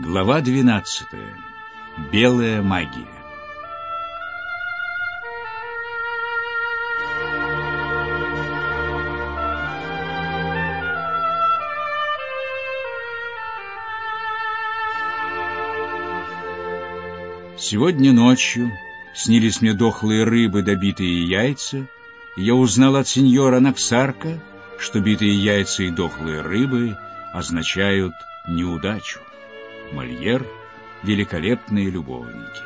Глава 12. Белая магия. Сегодня ночью снились мне дохлые рыбы да битые яйца, и я узнал от сеньора Наксарка, что битые яйца и дохлые рыбы означают неудачу. Мольер «Великолепные любовники».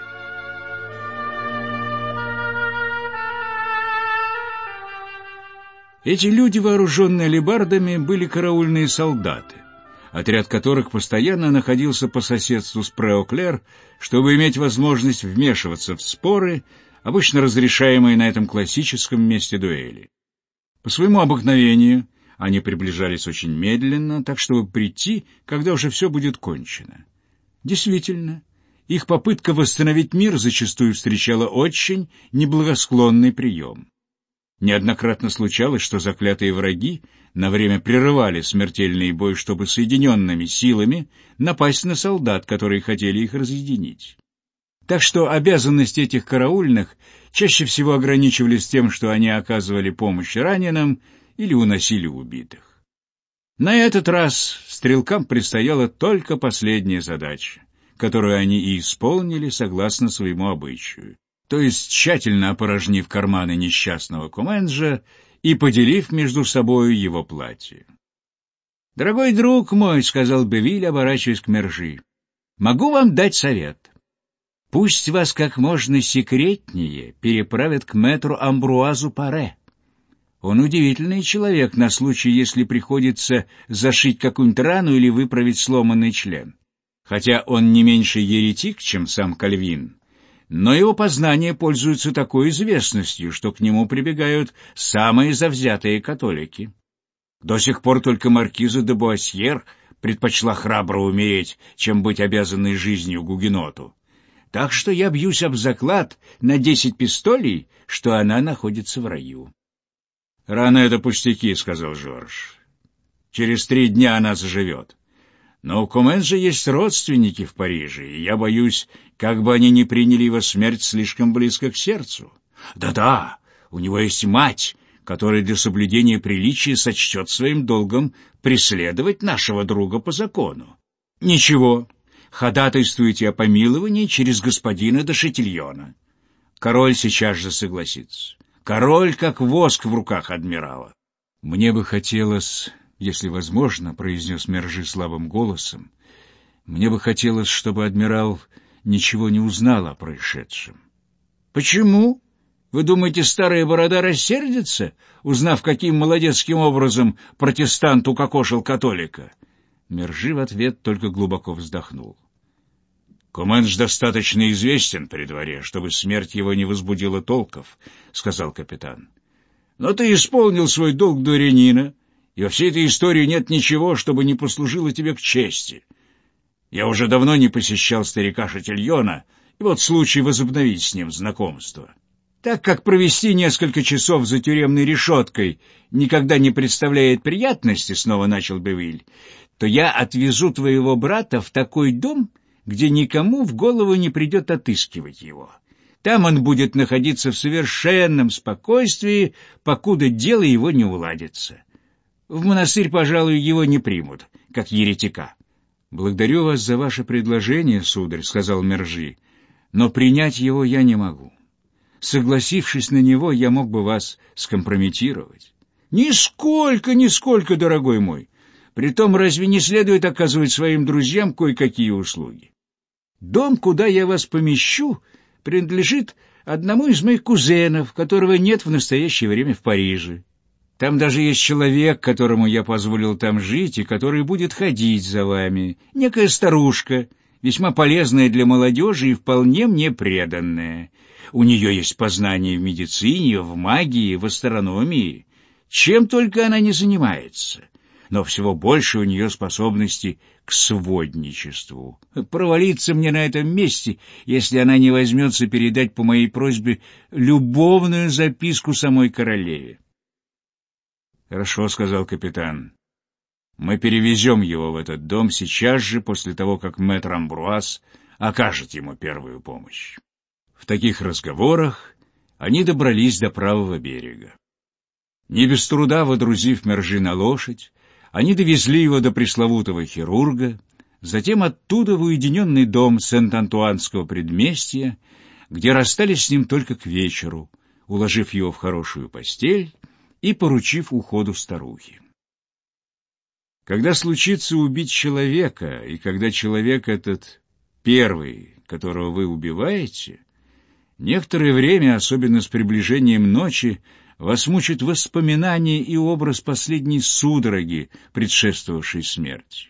Эти люди, вооруженные алебардами, были караульные солдаты, отряд которых постоянно находился по соседству с Преоклер, чтобы иметь возможность вмешиваться в споры, обычно разрешаемые на этом классическом месте дуэли. По своему обыкновению они приближались очень медленно, так чтобы прийти, когда уже все будет кончено. Действительно, их попытка восстановить мир зачастую встречала очень неблагосклонный прием. Неоднократно случалось, что заклятые враги на время прерывали смертельный бой, чтобы соединенными силами напасть на солдат, которые хотели их разъединить. Так что обязанности этих караульных чаще всего ограничивались тем, что они оказывали помощь раненым или уносили убитых. На этот раз стрелкам предстояла только последняя задача, которую они и исполнили согласно своему обычаю, то есть тщательно опорожнив карманы несчастного Коменджа и поделив между собою его платье. «Дорогой друг мой», — сказал Бевиль, оборачиваясь к Мержи, — «могу вам дать совет. Пусть вас как можно секретнее переправят к мэтру Амбруазу Паре. Он удивительный человек на случай, если приходится зашить какую-нибудь рану или выправить сломанный член. Хотя он не меньше еретик, чем сам Кальвин, но его познания пользуются такой известностью, что к нему прибегают самые завзятые католики. До сих пор только маркиза де Буассьер предпочла храбро умереть, чем быть обязанной жизнью гугеноту. Так что я бьюсь об заклад на 10 пистолей, что она находится в раю». «Рано это пустяки», — сказал Жорж. «Через 3 дня она заживет. Но у Коменджа есть родственники в Париже, и я боюсь, как бы они не приняли его смерть слишком близко к сердцу. Да-да, у него есть мать, которая для соблюдения приличия сочтет своим долгом преследовать нашего друга по закону. Ничего, ходатайствуйте о помиловании через господина де Шатильона. Король сейчас же согласится. Король как воск в руках адмирала». «Мне бы хотелось, если возможно, — произнес Мержи слабым голосом, — мне бы хотелось, чтобы адмирал ничего не узнал о происшедшем». «Почему? Вы думаете, старая борода рассердится, узнав, каким молодецким образом протестант укокошил католика?» Мержи в ответ только глубоко вздохнул. «Комендж достаточно известен при дворе, чтобы смерть его не возбудила толков», — сказал капитан. «Но ты исполнил свой долг дворянина, и во всей этой истории нет ничего, чтобы не послужило тебе к чести. Я уже давно не посещал старика Шатильона, и вот случай возобновить с ним знакомство. Так как провести несколько часов за тюремной решеткой никогда не представляет приятности, — снова начал Бевиль, — то я отвезу твоего брата в такой дом, где никому в голову не придет отыскивать его. Там он будет находиться в совершенном спокойствии, покуда дело его не уладится. В монастырь, пожалуй, его не примут, как еретика». «Благодарю вас за ваше предложение, сударь, — сказал Мержи, — но принять его я не могу. Согласившись на него, я мог бы вас скомпрометировать». «Нисколько, нисколько, дорогой мой. Притом, разве не следует оказывать своим друзьям кое-какие услуги? Дом, куда я вас помещу, принадлежит одному из моих кузенов, которого нет в настоящее время в Париже. Там даже есть человек, которому я позволил там жить и который будет ходить за вами, некая старушка, весьма полезная для молодежи и вполне мне преданная. У нее есть познания в медицине, в магии, в астрономии. Чем только она не занимается. Но всего больше у нее способности к сводничеству. Провалиться мне на этом месте, если она не возьмется передать по моей просьбе любовную записку самой королеве». «Хорошо, — сказал капитан. Мы перевезем его в этот дом сейчас же, после того, как мэтр Амбруаз окажет ему первую помощь». В таких разговорах они добрались до правого берега. Не без труда водрузив Мержи на лошадь, они довезли его до пресловутого хирурга, затем оттуда в уединенный дом Сент-Антуанского предместья, где расстались с ним только к вечеру, уложив его в хорошую постель и поручив уходу старухи. Когда случится убить человека, и когда человек этот первый, которого вы убиваете, некоторое время, особенно с приближением ночи, вас мучат воспоминания и образ последней судороги, предшествовавшей смерти.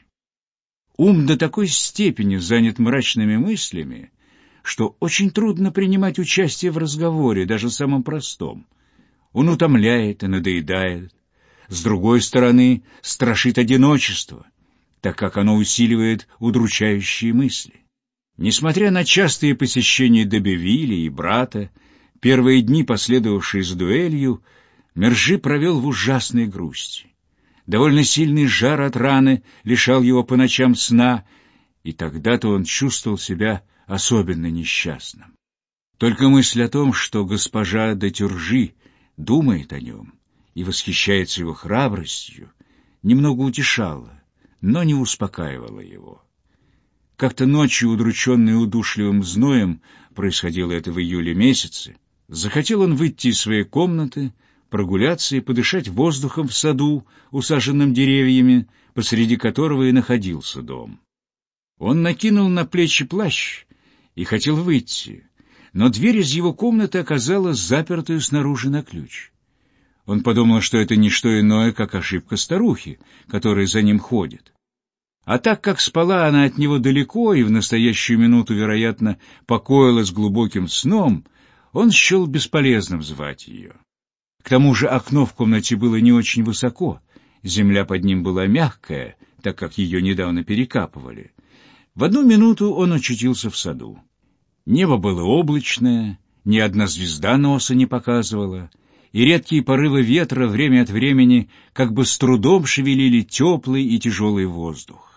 Ум до такой степени занят мрачными мыслями, что очень трудно принимать участие в разговоре, даже самом простом. Он утомляет и надоедает. С другой стороны, страшит одиночество, так как оно усиливает удручающие мысли. Несмотря на частые посещения Д'Абевилля и брата, первые дни, последовавшие за дуэлью, Мержи провел в ужасной грусти. Довольно сильный жар от раны лишал его по ночам сна, и тогда-то он чувствовал себя особенно несчастным. Только мысль о том, что госпожа де Тюржи думает о нем и восхищается его храбростью, немного утешала, но не успокаивала его. Как-то ночью, удрученный удушливым зноем, происходило это в июле месяце, захотел он выйти из своей комнаты, прогуляться и подышать воздухом в саду, усаженном деревьями, посреди которого и находился дом. Он накинул на плечи плащ и хотел выйти, но дверь из его комнаты оказалась запертую снаружи на ключ. Он подумал, что это не что иное, как ошибка старухи, которая за ним ходит. А так как спала она от него далеко и в настоящую минуту, вероятно, покоилась глубоким сном, он счел бесполезным звать ее. К тому же окно в комнате было не очень высоко, земля под ним была мягкая, так как ее недавно перекапывали. В одну минуту он очутился в саду. Небо было облачное, ни одна звезда носа не показывала, и редкие порывы ветра время от времени как бы с трудом шевелили теплый и тяжелый воздух.